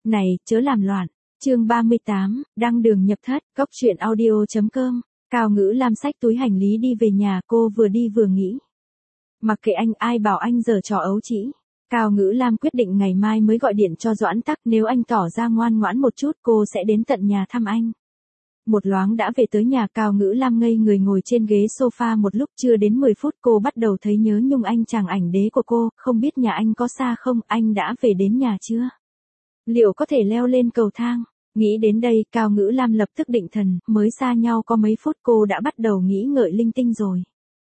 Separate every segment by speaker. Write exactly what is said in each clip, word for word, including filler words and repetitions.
Speaker 1: Này, chớ làm loạn. Chương ba mươi tám, đăng đường nhập thất, cốc truyện audio chấm com. Cao Ngữ Lam xách túi hành lý đi về nhà, cô vừa đi vừa nghĩ. Mặc kệ anh, ai bảo anh giở trò ấu trĩ. Cao Ngữ Lam quyết định ngày mai mới gọi điện cho Doãn Tắc, nếu anh tỏ ra ngoan ngoãn một chút cô sẽ đến tận nhà thăm anh. Một loáng đã về tới nhà, Cao Ngữ Lam ngây người ngồi trên ghế sofa một lúc, chưa đến mười phút cô bắt đầu thấy nhớ nhung anh chàng ảnh đế của cô, không biết nhà anh có xa không, anh đã về đến nhà chưa? Liệu có thể leo lên cầu thang? Nghĩ đến đây, Cao Ngữ Lam lập tức định thần, mới xa nhau có mấy phút cô đã bắt đầu nghĩ ngợi linh tinh rồi.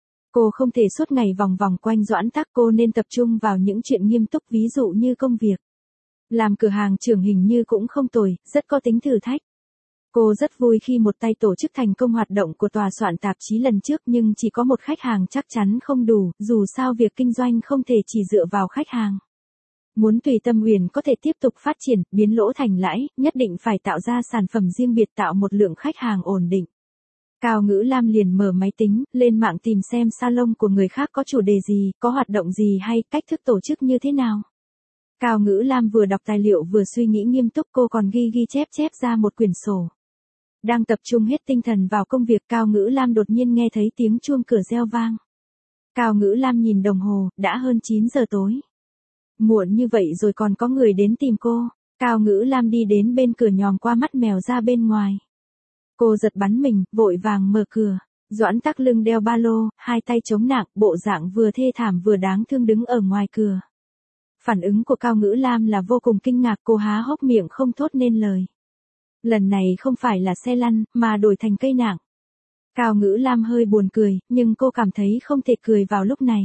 Speaker 1: Cô không thể suốt ngày vòng vòng quanh Doãn Tắc, cô nên tập trung vào những chuyện nghiêm túc, ví dụ như công việc. Làm cửa hàng trưởng hình như cũng không tồi, rất có tính thử thách. Cô rất vui khi một tay tổ chức thành công hoạt động của tòa soạn tạp chí lần trước, nhưng chỉ có một khách hàng chắc chắn không đủ, dù sao việc kinh doanh không thể chỉ dựa vào khách hàng. Muốn Tùy Tâm Uyển có thể tiếp tục phát triển, biến lỗ thành lãi, nhất định phải tạo ra sản phẩm riêng biệt, tạo một lượng khách hàng ổn định. Cao Ngữ Lam liền mở máy tính, lên mạng tìm xem salon của người khác có chủ đề gì, có hoạt động gì hay cách thức tổ chức như thế nào. Cao Ngữ Lam vừa đọc tài liệu vừa suy nghĩ nghiêm túc, cô còn ghi ghi chép chép ra một quyển sổ. Đang tập trung hết tinh thần vào công việc, Cao Ngữ Lam đột nhiên nghe thấy tiếng chuông cửa reo vang. Cao Ngữ Lam nhìn đồng hồ, đã hơn chín giờ tối. Muộn như vậy rồi còn có người đến tìm cô. Cao Ngữ Lam đi đến bên cửa, nhòm qua mắt mèo ra bên ngoài. Cô giật bắn mình, vội vàng mở cửa. Doãn Tắc lưng đeo ba lô, hai tay chống nặng, bộ dạng vừa thê thảm vừa đáng thương đứng ở ngoài cửa. Phản ứng của Cao Ngữ Lam là vô cùng kinh ngạc, cô há hốc miệng không thốt nên lời. Lần này không phải là xe lăn, mà đổi thành cây nặng. Cao Ngữ Lam hơi buồn cười, nhưng cô cảm thấy không thể cười vào lúc này.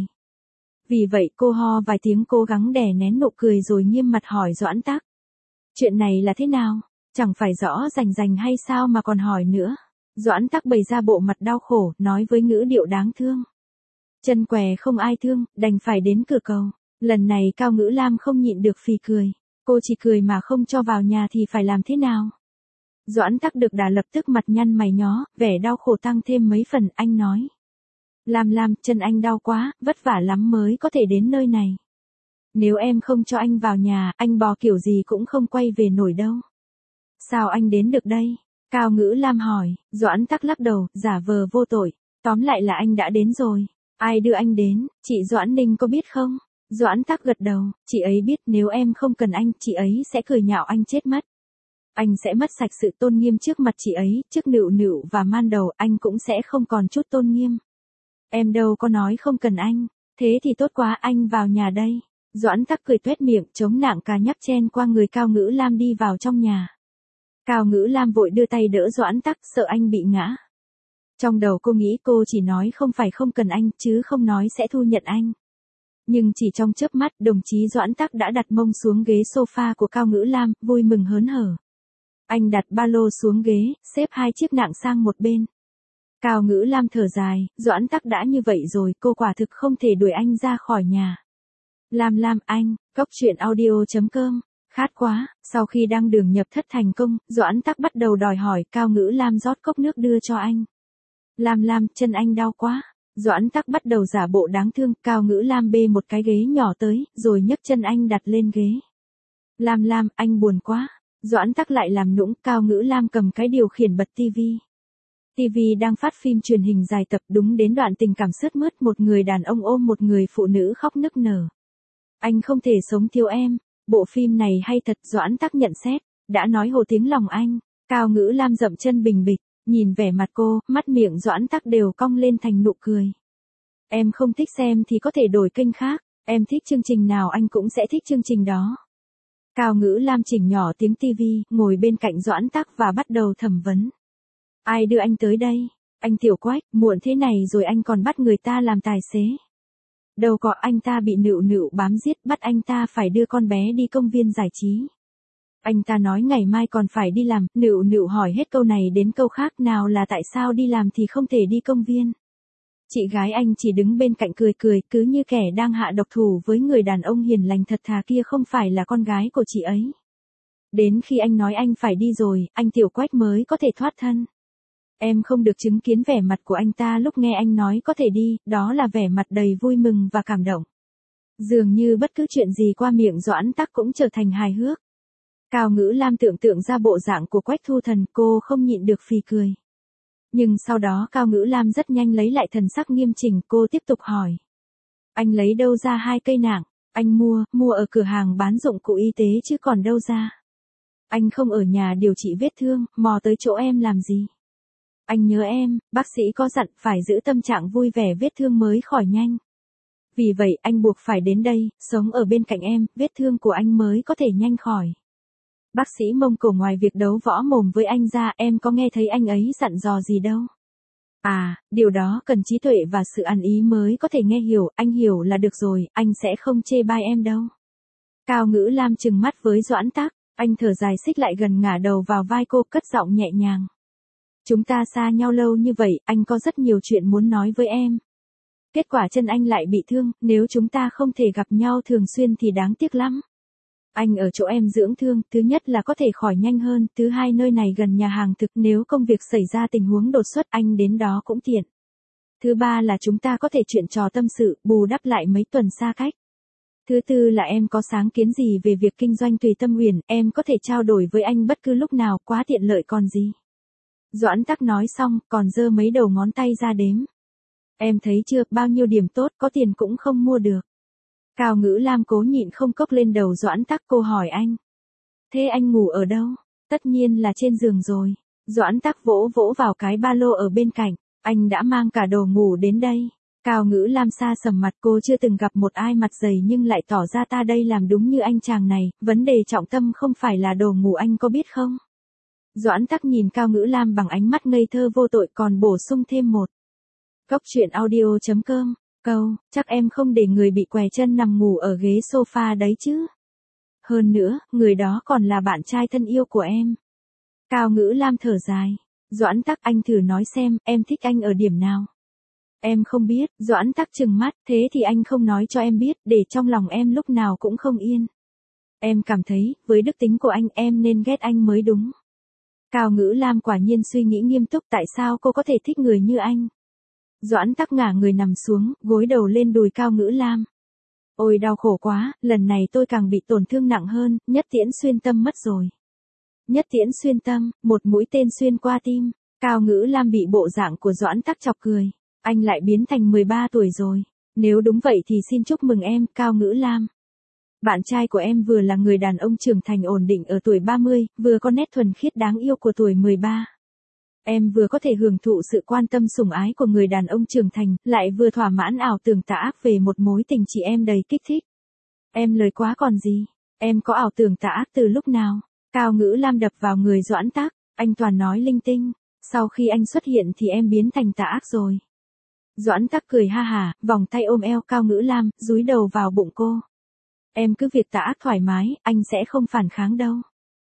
Speaker 1: Vì vậy cô ho vài tiếng, cố gắng đè nén nụ cười rồi nghiêm mặt hỏi Doãn Tắc. Chuyện này là thế nào? Chẳng phải rõ rành rành hay sao mà còn hỏi nữa? Doãn Tắc bày ra bộ mặt đau khổ, nói với ngữ điệu đáng thương. Chân què không ai thương, đành phải đến cửa cầu. Lần này Cao Ngữ Lam không nhịn được phì cười. Cô chỉ cười mà không cho vào nhà thì phải làm thế nào? Doãn Tắc được đà lập tức mặt nhăn mày nhó, vẻ đau khổ tăng thêm mấy phần, anh nói. Lam Lam, chân anh đau quá, vất vả lắm mới có thể đến nơi này. Nếu em không cho anh vào nhà, anh bò kiểu gì cũng không quay về nổi đâu. Sao anh đến được đây? Cao Ngữ Lam hỏi. Doãn Tắc lắc đầu, giả vờ vô tội. Tóm lại là anh đã đến rồi. Ai đưa anh đến, chị Doãn Ninh có biết không? Doãn Tắc gật đầu, chị ấy biết, nếu em không cần anh, chị ấy sẽ cười nhạo anh chết mất. Anh sẽ mất sạch sự tôn nghiêm trước mặt chị ấy, trước Nựu Nựu và Man Đầu, anh cũng sẽ không còn chút tôn nghiêm. Em đâu có nói không cần anh, thế thì tốt quá, anh vào nhà đây. Doãn Tắc cười tuét miệng, chống nạng cà nhắc chen qua người Cao Ngữ Lam đi vào trong nhà. Cao Ngữ Lam vội đưa tay đỡ Doãn Tắc, sợ anh bị ngã. Trong đầu cô nghĩ cô chỉ nói không phải không cần anh, chứ không nói sẽ thu nhận anh. Nhưng chỉ trong chớp mắt, đồng chí Doãn Tắc đã đặt mông xuống ghế sofa của Cao Ngữ Lam, vui mừng hớn hở. Anh đặt ba lô xuống ghế, xếp hai chiếc nạng sang một bên. Cao Ngữ Lam thở dài, Doãn Tắc đã như vậy rồi, cô quả thực không thể đuổi anh ra khỏi nhà. Lam Lam, anh, cốc truyện audio chấm com, khát quá. Sau khi đăng đường nhập thất thành công, Doãn Tắc bắt đầu đòi hỏi, Cao Ngữ Lam rót cốc nước đưa cho anh. Lam Lam, chân anh đau quá. Doãn Tắc bắt đầu giả bộ đáng thương, Cao Ngữ Lam bê một cái ghế nhỏ tới, rồi nhấc chân anh đặt lên ghế. Lam Lam, anh buồn quá. Doãn Tắc lại làm nũng, Cao Ngữ Lam cầm cái điều khiển bật tivi. Tivi đang phát phim truyền hình dài tập, đúng đến đoạn tình cảm sướt mướt, một người đàn ông ôm một người phụ nữ khóc nức nở. Anh không thể sống thiếu em, bộ phim này hay thật, Doãn Tắc nhận xét, đã nói hồ tiếng lòng anh. Cao Ngữ Lam dậm chân bình bịch, nhìn vẻ mặt cô, mắt miệng Doãn Tắc đều cong lên thành nụ cười. Em không thích xem thì có thể đổi kênh khác, em thích chương trình nào anh cũng sẽ thích chương trình đó. Cao Ngữ Lam chỉnh nhỏ tiếng tivi, ngồi bên cạnh Doãn Tắc và bắt đầu thẩm vấn. Ai đưa anh tới đây? Anh Tiểu Quách, muộn thế này rồi anh còn bắt người ta làm tài xế. Đâu có, anh ta bị Nựu Nựu bám giết, bắt anh ta phải đưa con bé đi công viên giải trí. Anh ta nói ngày mai còn phải đi làm, Nựu Nựu hỏi hết câu này đến câu khác, nào là tại sao đi làm thì không thể đi công viên. Chị gái anh chỉ đứng bên cạnh cười cười, cứ như kẻ đang hạ độc thủ với người đàn ông hiền lành thật thà kia không phải là con gái của chị ấy. Đến khi anh nói anh phải đi rồi, anh Tiểu Quách mới có thể thoát thân. Em không được chứng kiến vẻ mặt của anh ta lúc nghe anh nói có thể đi, đó là vẻ mặt đầy vui mừng và cảm động. Dường như bất cứ chuyện gì qua miệng Doãn Tắc cũng trở thành hài hước. Cao Ngữ Lam tưởng tượng ra bộ dạng của Quách Thu Thần, cô không nhịn được phì cười. Nhưng sau đó Cao Ngữ Lam rất nhanh lấy lại thần sắc nghiêm chỉnh, cô tiếp tục hỏi. Anh lấy đâu ra hai cây nạng? Anh mua, mua ở cửa hàng bán dụng cụ y tế chứ còn đâu ra. Anh không ở nhà điều trị vết thương, mò tới chỗ em làm gì? Anh nhớ em, bác sĩ có dặn phải giữ tâm trạng vui vẻ vết thương mới khỏi nhanh. Vì vậy anh buộc phải đến đây, sống ở bên cạnh em, vết thương của anh mới có thể nhanh khỏi. Bác sĩ Mông Cổ ngoài việc đấu võ mồm với anh ra, em có nghe thấy anh ấy dặn dò gì đâu. À, điều đó cần trí tuệ và sự ăn ý mới có thể nghe hiểu, anh hiểu là được rồi, anh sẽ không chê bai em đâu. Cao Ngữ Lam trừng mắt với Doãn Tắc, anh thở dài xích lại gần ngả đầu vào vai cô, cất giọng nhẹ nhàng. Chúng ta xa nhau lâu như vậy, anh có rất nhiều chuyện muốn nói với em. Kết quả chân anh lại bị thương, nếu chúng ta không thể gặp nhau thường xuyên thì đáng tiếc lắm. Anh ở chỗ em dưỡng thương, thứ nhất là có thể khỏi nhanh hơn, thứ hai nơi này gần nhà hàng thực, nếu công việc xảy ra tình huống đột xuất anh đến đó cũng tiện. Thứ ba là chúng ta có thể chuyện trò tâm sự, bù đắp lại mấy tuần xa cách. Thứ tư là em có sáng kiến gì về việc kinh doanh tùy tâm huyền, em có thể trao đổi với anh bất cứ lúc nào, quá tiện lợi còn gì. Doãn Tắc nói xong, còn giơ mấy đầu ngón tay ra đếm. Em thấy chưa, bao nhiêu điểm tốt, có tiền cũng không mua được. Cao Ngữ Lam cố nhịn không cốc lên đầu Doãn Tắc, cô hỏi anh. Thế anh ngủ ở đâu? Tất nhiên là trên giường rồi. Doãn Tắc vỗ vỗ vào cái ba lô ở bên cạnh. Anh đã mang cả đồ ngủ đến đây. Cao Ngữ Lam xa sầm mặt, cô chưa từng gặp một ai mặt dày nhưng lại tỏ ra ta đây làm đúng như anh chàng này. Vấn đề trọng tâm không phải là đồ ngủ, anh có biết không? Doãn Tắc nhìn Cao Ngữ Lam bằng ánh mắt ngây thơ vô tội, còn bổ sung thêm một. Cốc truyện audio chấm com. Câu, chắc em không để người bị què chân nằm ngủ ở ghế sofa đấy chứ. Hơn nữa, người đó còn là bạn trai thân yêu của em. Cao Ngữ Lam thở dài. Doãn Tắc, anh thử nói xem, em thích anh ở điểm nào? Em không biết. Doãn Tắc trừng mắt, thế thì anh không nói cho em biết, để trong lòng em lúc nào cũng không yên. Em cảm thấy, với đức tính của anh em nên ghét anh mới đúng. Cao Ngữ Lam quả nhiên suy nghĩ nghiêm túc, tại sao cô có thể thích người như anh? Doãn Tắc ngả người nằm xuống, gối đầu lên đùi Cao Ngữ Lam. Ôi đau khổ quá, lần này tôi càng bị tổn thương nặng hơn, nhất tiễn xuyên tâm mất rồi. Nhất tiễn xuyên tâm, một mũi tên xuyên qua tim. Cao Ngữ Lam bị bộ dạng của Doãn Tắc chọc cười. Anh lại biến thành mười ba tuổi rồi. Nếu đúng vậy thì xin chúc mừng em, Cao Ngữ Lam. Bạn trai của em vừa là người đàn ông trưởng thành ổn định ở tuổi ba mươi, vừa có nét thuần khiết đáng yêu của tuổi mười ba. Em vừa có thể hưởng thụ sự quan tâm sủng ái của người đàn ông trưởng thành, lại vừa thỏa mãn ảo tưởng tà ác về một mối tình chị em đầy kích thích. Em lời quá còn gì, em có ảo tưởng tà ác từ lúc nào? Cao Ngữ Lam đập vào người Doãn Tắc, anh toàn nói linh tinh, sau khi anh xuất hiện thì em biến thành tà ác rồi. Doãn Tắc cười ha hả, vòng tay ôm eo Cao Ngữ Lam, dúi đầu vào bụng cô. Em cứ việc tà ác thoải mái, anh sẽ không phản kháng đâu.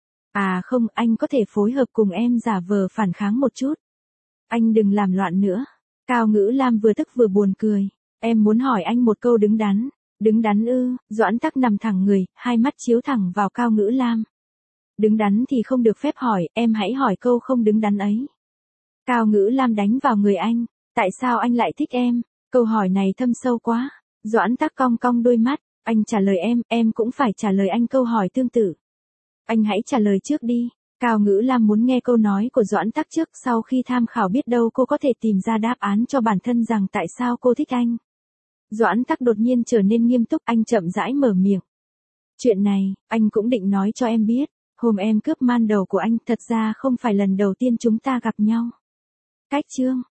Speaker 1: À không, anh có thể phối hợp cùng em giả vờ phản kháng một chút. Anh đừng làm loạn nữa. Cao Ngữ Lam vừa tức vừa buồn cười. Em muốn hỏi anh một câu đứng đắn. Đứng đắn ư? Doãn Tắc nằm thẳng người, hai mắt chiếu thẳng vào Cao Ngữ Lam. Đứng đắn thì không được phép hỏi, em hãy hỏi câu không đứng đắn ấy. Cao Ngữ Lam đánh vào người anh. Tại sao anh lại thích em? Câu hỏi này thâm sâu quá. Doãn Tắc cong cong đôi mắt. Anh trả lời em, em cũng phải trả lời anh câu hỏi tương tự. Anh hãy trả lời trước đi. Cao Ngữ Lam muốn nghe câu nói của Doãn Tắc trước, sau khi tham khảo biết đâu cô có thể tìm ra đáp án cho bản thân rằng tại sao cô thích anh. Doãn Tắc đột nhiên trở nên nghiêm túc, anh chậm rãi mở miệng. Chuyện này, anh cũng định nói cho em biết. Hôm em cướp man đầu của anh, thật ra không phải lần đầu tiên chúng ta gặp nhau. Cách chương.